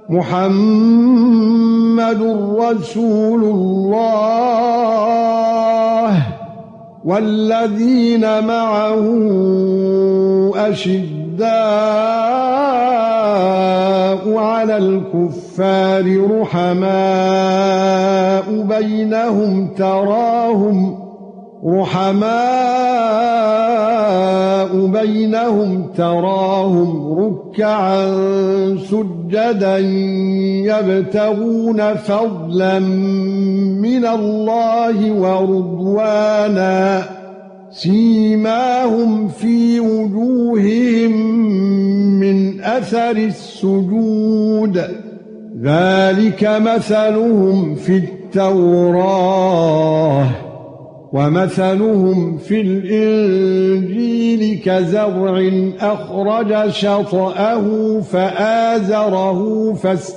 محمد رسول الله والذين معه أشداء على الكفار رحماء بينهم تراهم ركعا سجدا يبتغون فضلا من الله ورضوانا سيماهم في وجوههم من أثر السجود ذلك مثلهم في التوراة ومثلهم في الإنجيل كزرع أخرج شطأه فآزره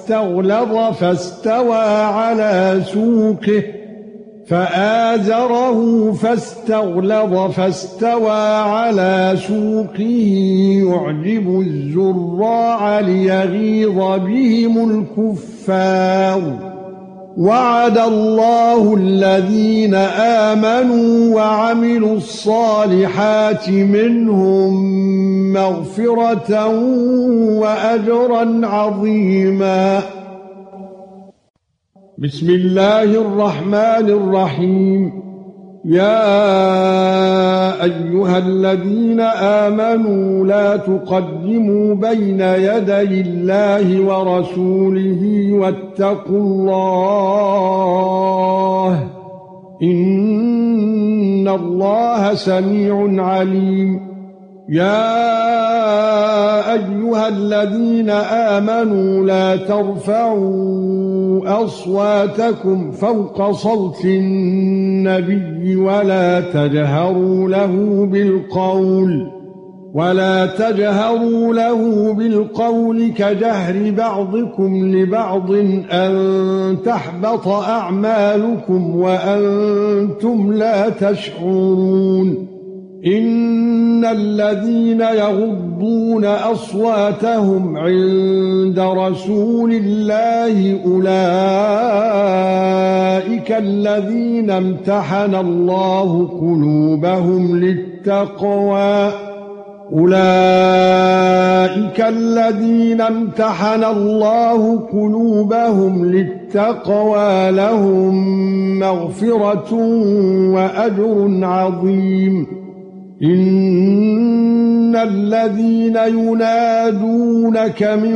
فاستغلظ فاستوى على سوقه يعجب الزراع ليغيظ بهم الكفار وعد الله الذين آمنوا وعملوا الصالحات منهم مغفرة وأجرا عظيما. بسم الله الرحمن الرحيم. يا ايها الذين امنوا لا تقدموا بين يدي الله ورسوله واتقوا الله ان الله سميع عليم. يا ايها الذين امنوا لا ترفعوا اصواتكم فوق صوت النبي ولا تجهروا له بالقول كجهر بعضكم لبعض ان تحبط اعمالكم وانتم لا تشعرون. ان الذين يغضون اصواتهم عند رسول الله اولئك الذين امتحن الله قلوبهم للتقوى لهم مغفرة واجر عظيم. ان الذين ينادونك من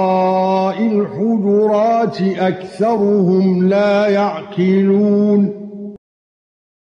وراء الحجرات اكثرهم لا يعقلون.